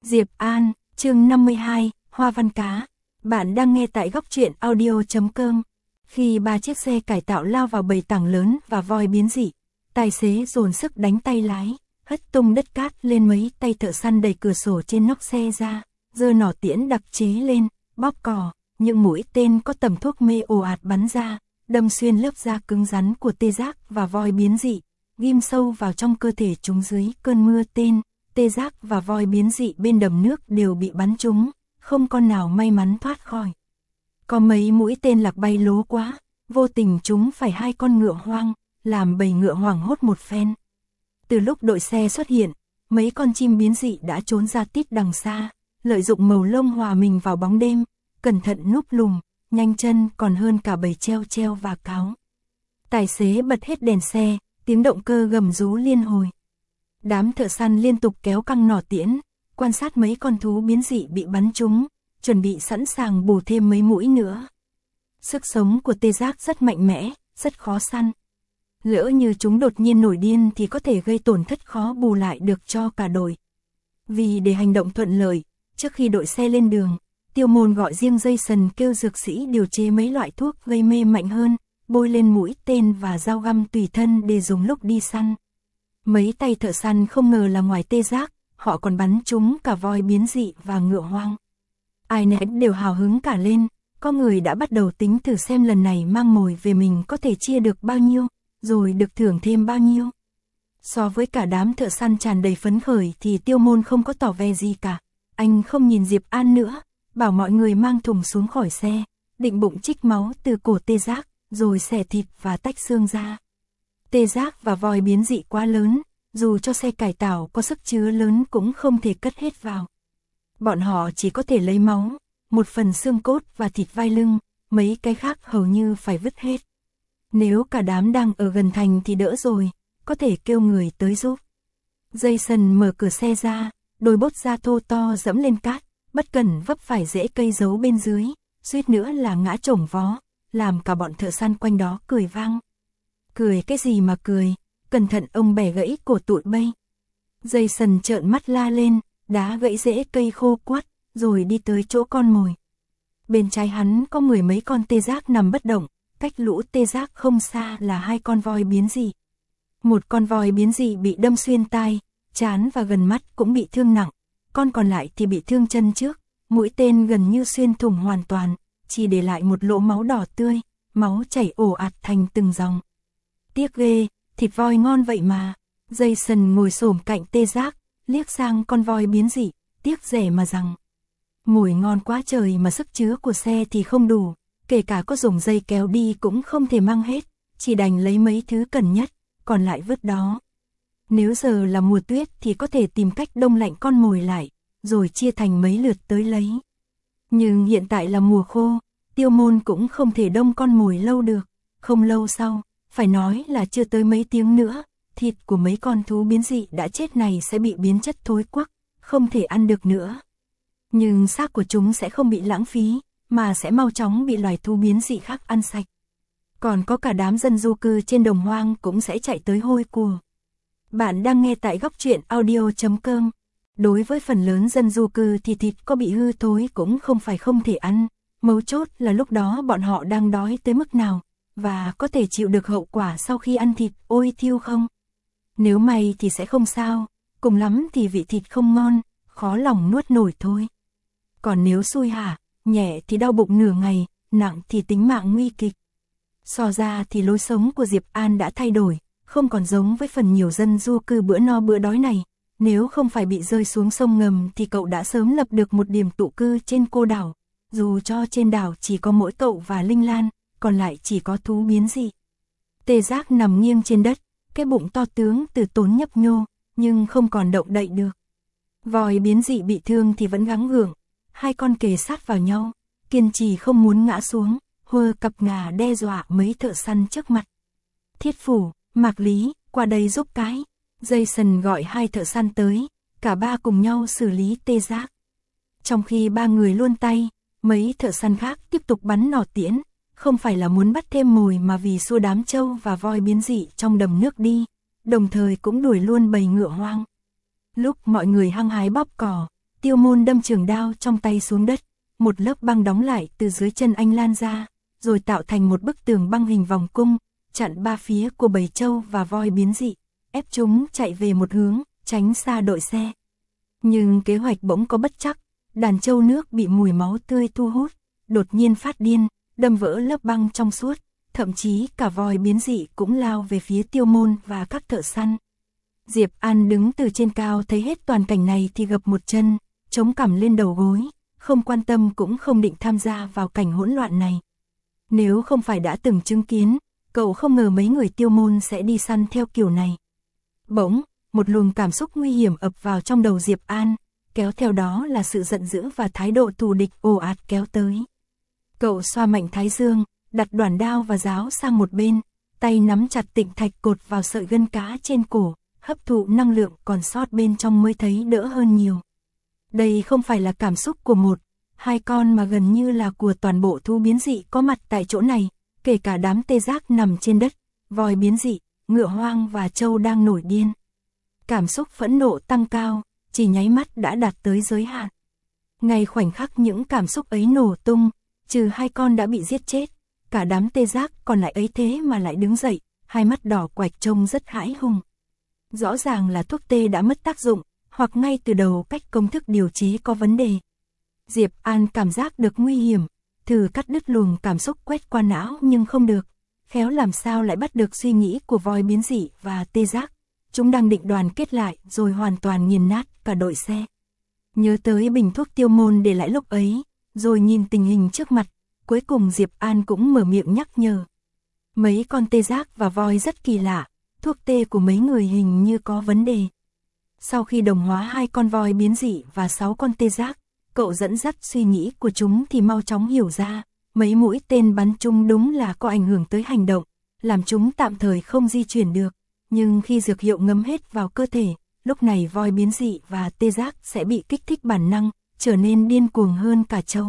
Diệp An, chương 52, Hoa Văn Cá. Bạn đang nghe tại góc truyện audio.com. Khi ba chiếc xe cải tạo lao vào bầy tảng lớn và voi biến dị, tài xế dồn sức đánh tay lái, hất tung đất cát lên. Mấy tay thợ săn đẩy cửa sổ trên nóc xe ra, giơ nỏ tiễn đặc chế lên, bóp cò. Những mũi tên có tầm thuốc mê ồ ạt bắn ra, đâm xuyên lớp da cứng rắn của tê giác và voi biến dị, ghim sâu vào trong cơ thể chúng. Dưới cơn mưa tên, tê giác và voi biến dị bên đầm nước đều bị bắn trúng, không con nào may mắn thoát khỏi. Có mấy mũi tên lạc bay lố quá, vô tình chúng phải hai con ngựa hoang, làm bầy ngựa hoảng hốt một phen. Từ lúc đội xe xuất hiện, mấy con chim biến dị đã trốn ra tít đằng xa, lợi dụng màu lông hòa mình vào bóng đêm, cẩn thận núp lùm, nhanh chân còn hơn cả bầy treo treo và cáo. Tài xế bật hết đèn xe, tiếng động cơ gầm rú liên hồi. Đám thợ săn liên tục kéo căng nỏ tiễn, quan sát mấy con thú biến dị bị bắn trúng, chuẩn bị sẵn sàng bù thêm mấy mũi nữa. Sức sống của tê giác rất mạnh mẽ, rất khó săn. Lỡ như chúng đột nhiên nổi điên thì có thể gây tổn thất khó bù lại được cho cả đội. Vì để hành động thuận lợi, trước khi đội xe lên đường, Tiêu Môn gọi riêng Jason kêu dược sĩ điều chế mấy loại thuốc gây mê mạnh hơn, bôi lên mũi tên và dao găm tùy thân để dùng lúc đi săn. Mấy tay thợ săn không ngờ là ngoài tê giác, họ còn bắn trúng cả voi biến dị và ngựa hoang. Ai nấy đều hào hứng cả lên, có người đã bắt đầu tính thử xem lần này mang mồi về mình có thể chia được bao nhiêu, rồi được thưởng thêm bao nhiêu. So với cả đám thợ săn tràn đầy phấn khởi thì Tiêu Môn không có tỏ vẻ gì cả. Anh không nhìn Diệp An nữa, bảo mọi người mang thùng xuống khỏi xe, định bụng trích máu từ cổ tê giác, rồi xẻ thịt và tách xương ra. Tê giác và voi biến dị quá lớn, dù cho xe cải tạo có sức chứa lớn cũng không thể cất hết vào. Bọn họ chỉ có thể lấy máu, một phần xương cốt và thịt vai lưng, mấy cái khác hầu như phải vứt hết. Nếu cả đám đang ở gần thành thì đỡ rồi, có thể kêu người tới giúp. Jason mở cửa xe ra, đôi bốt da thô to dẫm lên cát, bất cẩn vấp phải rễ cây giấu bên dưới, suýt nữa là ngã chổng vó, làm cả bọn thợ săn quanh đó cười vang. Cười cái gì mà cười, cẩn thận ông bẻ gãy cổ tụi bay. Jason trợn mắt la lên, đá gãy rễ cây khô quắt, rồi đi tới chỗ con mồi. Bên trái hắn có mười mấy con tê giác nằm bất động, cách lũ tê giác không xa là hai con voi biến dị. Một con voi biến dị bị đâm xuyên tai, trán và gần mắt cũng bị thương nặng, con còn lại thì bị thương chân trước, mũi tên gần như xuyên thủng hoàn toàn, chỉ để lại một lỗ máu đỏ tươi, máu chảy ồ ạt thành từng dòng. Tiếc ghê, thịt voi ngon vậy mà. Jason ngồi xổm cạnh tê giác, liếc sang con voi biến dị, tiếc rẻ mà rằng. Mùi ngon quá trời mà sức chứa của xe thì không đủ, kể cả có dùng dây kéo đi cũng không thể mang hết, chỉ đành lấy mấy thứ cần nhất, còn lại vứt đó. Nếu giờ là mùa tuyết thì có thể tìm cách đông lạnh con mồi lại, rồi chia thành mấy lượt tới lấy. Nhưng hiện tại là mùa khô, Tiêu Môn cũng không thể đông con mồi lâu được. Không lâu sau, phải nói là chưa tới mấy tiếng nữa, thịt của mấy con thú biến dị đã chết này sẽ bị biến chất thối quắc, không thể ăn được nữa. Nhưng xác của chúng sẽ không bị lãng phí, mà sẽ mau chóng bị loài thú biến dị khác ăn sạch. Còn có cả đám dân du cư trên đồng hoang cũng sẽ chạy tới hôi của. Bạn đang nghe tại góc truyện audio.com. Đối với phần lớn dân du cư thì thịt có bị hư thối cũng không phải không thể ăn, mấu chốt là lúc đó bọn họ đang đói tới mức nào, và có thể chịu được hậu quả sau khi ăn thịt ôi thiêu không. Nếu may thì sẽ không sao, cùng lắm thì vị thịt không ngon, khó lòng nuốt nổi thôi. Còn nếu xui hả, nhẹ thì đau bụng nửa ngày, nặng thì tính mạng nguy kịch. So ra thì lối sống của Diệp An đã thay đổi, không còn giống với phần nhiều dân du cư bữa no bữa đói này. Nếu không phải bị rơi xuống sông ngầm thì cậu đã sớm lập được một điểm tụ cư trên cô đảo. Dù cho trên đảo chỉ có mỗi cậu và Linh Lan, còn lại chỉ có thú biến dị. Tê giác nằm nghiêng trên đất, cái bụng to tướng từ tốn nhấp nhô, nhưng không còn động đậy được. Voi biến dị bị thương thì vẫn gắng gượng, hai con kề sát vào nhau, kiên trì không muốn ngã xuống, hơ cặp ngà đe dọa mấy thợ săn trước mặt. Thiết Phủ, Mạc Lý, qua đây giúp cái. Jason gọi hai thợ săn tới, cả ba cùng nhau xử lý tê giác. Trong khi ba người luôn tay, mấy thợ săn khác tiếp tục bắn nỏ tiễn, không phải là muốn bắt thêm mồi mà vì xua đám trâu và voi biến dị trong đầm nước đi, đồng thời cũng đuổi luôn bầy ngựa hoang. Lúc mọi người hăng hái bóp cò, Tiêu Môn đâm trường đao trong tay xuống đất, một lớp băng đóng lại từ dưới chân anh lan ra, rồi tạo thành một bức tường băng hình vòng cung, chặn ba phía của bầy trâu và voi biến dị, ép chúng chạy về một hướng, tránh xa đội xe. Nhưng kế hoạch bỗng có bất trắc, đàn trâu nước bị mùi máu tươi thu hút, đột nhiên phát điên, đâm vỡ lớp băng trong suốt, thậm chí cả voi biến dị cũng lao về phía Tiêu Môn và các thợ săn. Diệp An đứng từ trên cao thấy hết toàn cảnh này thì gập một chân, chống cằm lên đầu gối, không quan tâm cũng không định tham gia vào cảnh hỗn loạn này. Nếu không phải đã từng chứng kiến, cậu không ngờ mấy người Tiêu Môn sẽ đi săn theo kiểu này. Bỗng, một luồng cảm xúc nguy hiểm ập vào trong đầu Diệp An, kéo theo đó là sự giận dữ và thái độ thù địch ồ ạt kéo tới. Cậu xoa mạnh thái dương, đặt đoản đao và giáo sang một bên, tay nắm chặt tịnh thạch cột vào sợi gân cá trên cổ, hấp thụ năng lượng còn sót bên trong mới thấy đỡ hơn nhiều. Đây không phải là cảm xúc của một, hai con mà gần như là của toàn bộ thú biến dị có mặt tại chỗ này, kể cả đám tê giác nằm trên đất, voi biến dị, ngựa hoang và trâu đang nổi điên. Cảm xúc phẫn nộ tăng cao, chỉ nháy mắt đã đạt tới giới hạn. Ngay khoảnh khắc những cảm xúc ấy nổ tung, trừ hai con đã bị giết chết, cả đám tê giác còn lại ấy thế mà lại đứng dậy, hai mắt đỏ quạch trông rất hãi hùng. Rõ ràng là thuốc tê đã mất tác dụng, hoặc ngay từ đầu cách công thức điều chế có vấn đề. Diệp An cảm giác được nguy hiểm, thử cắt đứt luồng cảm xúc quét qua não nhưng không được. Khéo làm sao lại bắt được suy nghĩ của voi biến dị và tê giác. Chúng đang định đoàn kết lại rồi hoàn toàn nghiền nát cả đội xe. Nhớ tới bình thuốc Tiêu Môn để lại lúc ấy, rồi nhìn tình hình trước mặt, cuối cùng Diệp An cũng mở miệng nhắc nhở. Mấy con tê giác và voi rất kỳ lạ, thuốc tê của mấy người hình như có vấn đề. Sau khi đồng hóa hai con voi biến dị và 6 con tê giác, cậu dẫn dắt suy nghĩ của chúng thì mau chóng hiểu ra, mấy mũi tên bắn chúng đúng là có ảnh hưởng tới hành động, làm chúng tạm thời không di chuyển được, nhưng khi dược hiệu ngấm hết vào cơ thể, lúc này voi biến dị và tê giác sẽ bị kích thích bản năng, trở nên điên cuồng hơn cả trâu.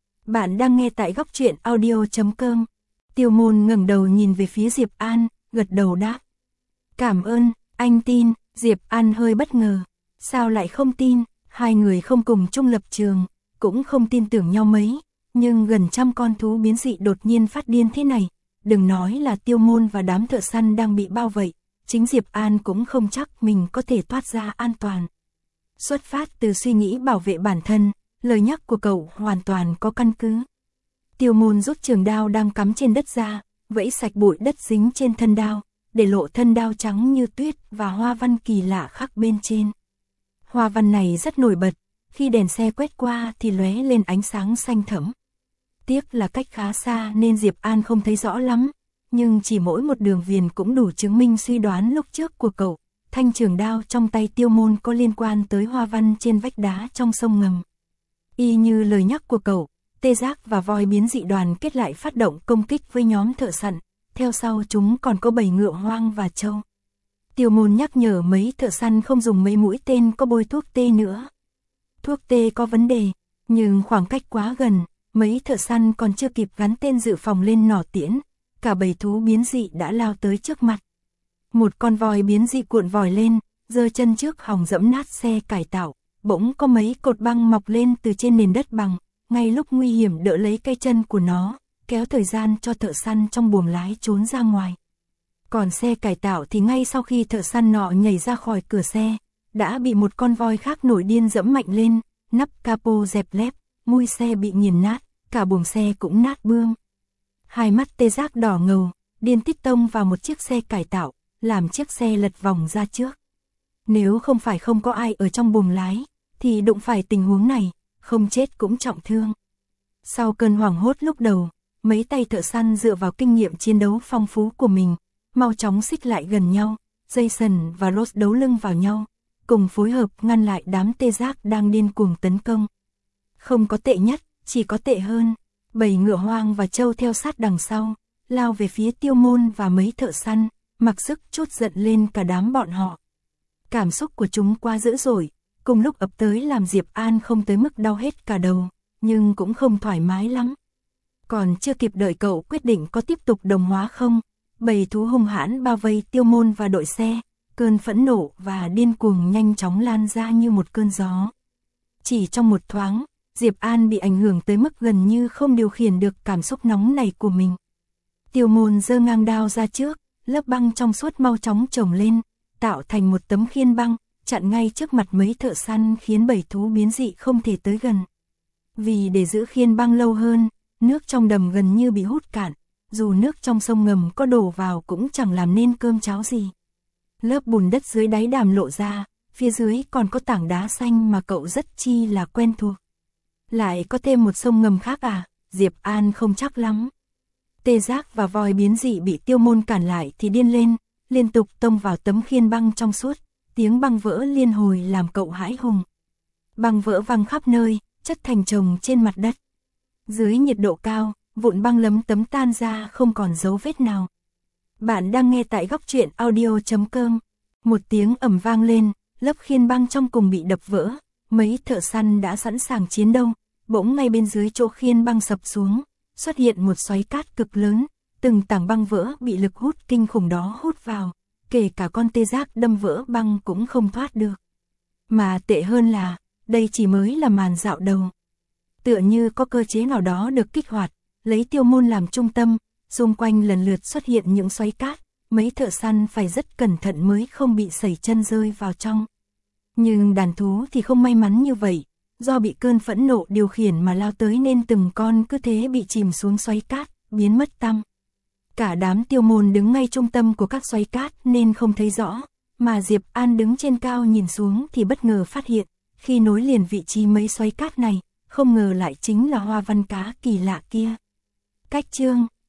Bạn đang nghe tại góc truyện audio.com. Tiêu Môn ngẩng đầu nhìn về phía Diệp An, gật đầu đáp. Cảm ơn, anh tin. Diệp An hơi bất ngờ. Sao lại không tin? Hai người không cùng chung lập trường, cũng không tin tưởng nhau mấy, nhưng gần trăm con thú biến dị đột nhiên phát điên thế này, đừng nói là Tiêu Môn và đám thợ săn đang bị bao vây, chính Diệp An cũng không chắc mình có thể thoát ra an toàn. Xuất phát từ suy nghĩ bảo vệ bản thân, lời nhắc của cậu hoàn toàn có căn cứ. Tiêu Môn rút trường đao đang cắm trên đất ra, vẫy sạch bụi đất dính trên thân đao, để lộ thân đao trắng như tuyết và hoa văn kỳ lạ khắc bên trên. Hoa văn này rất nổi bật, khi đèn xe quét qua thì lóe lên ánh sáng xanh thẫm. Tiếc là cách khá xa nên Diệp An không thấy rõ lắm, nhưng chỉ mỗi một đường viền cũng đủ chứng minh suy đoán lúc trước của cậu, thanh trường đao trong tay Tiêu Môn có liên quan tới hoa văn trên vách đá trong sông ngầm. Y như lời nhắc của cậu, tê giác và voi biến dị đoàn kết lại phát động công kích với nhóm thợ săn, theo sau chúng còn có bầy ngựa hoang và trâu. Tiêu Môn nhắc nhở mấy thợ săn không dùng mấy mũi tên có bôi thuốc tê nữa. Thuốc tê có vấn đề, nhưng khoảng cách quá gần, mấy thợ săn còn chưa kịp gắn tên dự phòng lên nỏ tiễn, cả bầy thú biến dị đã lao tới trước mặt. Một con voi biến dị cuộn vòi lên, giơ chân trước hòng dẫm nát xe cải tạo, bỗng có mấy cột băng mọc lên từ trên nền đất bằng, ngay lúc nguy hiểm đỡ lấy cây chân của nó, kéo thời gian cho thợ săn trong buồng lái trốn ra ngoài. Còn xe cải tạo thì ngay sau khi thợ săn nọ nhảy ra khỏi cửa xe, đã bị một con voi khác nổi điên dẫm mạnh lên, nắp capo dẹp lép, mui xe bị nghiền nát, cả buồng xe cũng nát bươm. Hai mắt tê giác đỏ ngầu, điên tít tông vào một chiếc xe cải tạo, làm chiếc xe lật vòng ra trước. Nếu không phải không có ai ở trong buồng lái, thì đụng phải tình huống này, không chết cũng trọng thương. Sau cơn hoảng hốt lúc đầu, mấy tay thợ săn dựa vào kinh nghiệm chiến đấu phong phú của mình, mau chóng xích lại gần nhau, Jason và Ross đấu lưng vào nhau, cùng phối hợp ngăn lại đám tê giác đang điên cuồng tấn công. Không có tệ nhất, chỉ có tệ hơn, bầy ngựa hoang và trâu theo sát đằng sau, lao về phía Tiêu Môn và mấy thợ săn, mặc sức trút giận lên cả đám bọn họ. Cảm xúc của chúng quá dữ dội, cùng lúc ập tới làm Diệp An không tới mức đau hết cả đầu, nhưng cũng không thoải mái lắm. Còn chưa kịp đợi cậu quyết định có tiếp tục đồng hóa không, bầy thú hung hãn bao vây Tiêu Môn và đội xe, cơn phẫn nộ và điên cuồng nhanh chóng lan ra như một cơn gió. Chỉ trong một thoáng, Diệp An bị ảnh hưởng tới mức gần như không điều khiển được cảm xúc nóng này của mình. Tiêu Môn giơ ngang đao ra trước, lớp băng trong suốt mau chóng chồng lên, tạo thành một tấm khiên băng, chặn ngay trước mặt mấy thợ săn khiến bầy thú biến dị không thể tới gần. Vì để giữ khiên băng lâu hơn, nước trong đầm gần như bị hút cạn, dù nước trong sông ngầm có đổ vào cũng chẳng làm nên cơm cháo gì. Lớp bùn đất dưới đáy đàm lộ ra, phía dưới còn có tảng đá xanh mà cậu rất chi là quen thuộc. Lại có thêm một sông ngầm khác à? Diệp An không chắc lắm. Tê Giác và voi biến dị bị Tiêu Môn cản lại thì điên lên, liên tục tông vào tấm khiên băng trong suốt, tiếng băng vỡ liên hồi làm cậu hãi hùng. Băng vỡ văng khắp nơi, chất thành chồng trên mặt đất. Dưới nhiệt độ cao, vụn băng lấm tấm tan ra không còn dấu vết nào. Bạn đang nghe tại góc truyện audio.com. Một tiếng ầm vang lên, lớp khiên băng trong cùng bị đập vỡ, mấy thợ săn đã sẵn sàng chiến đấu, bỗng ngay bên dưới chỗ khiên băng sập xuống, xuất hiện một xoáy cát cực lớn, từng tảng băng vỡ bị lực hút kinh khủng đó hút vào, kể cả con Tê Giác đâm vỡ băng cũng không thoát được. Mà tệ hơn là, đây chỉ mới là màn dạo đầu. Tựa như có cơ chế nào đó được kích hoạt, lấy Tiêu Môn làm trung tâm, xung quanh lần lượt xuất hiện những xoáy cát, mấy thợ săn phải rất cẩn thận mới không bị sẩy chân rơi vào trong. Nhưng đàn thú thì không may mắn như vậy, do bị cơn phẫn nộ điều khiển mà lao tới nên từng con cứ thế bị chìm xuống xoáy cát, biến mất tăm. Cả đám Tiêu Môn đứng ngay trung tâm của các xoáy cát nên không thấy rõ, mà Diệp An đứng trên cao nhìn xuống thì bất ngờ phát hiện, khi nối liền vị trí mấy xoáy cát này, không ngờ lại chính là hoa văn cá kỳ lạ kia. Cách chương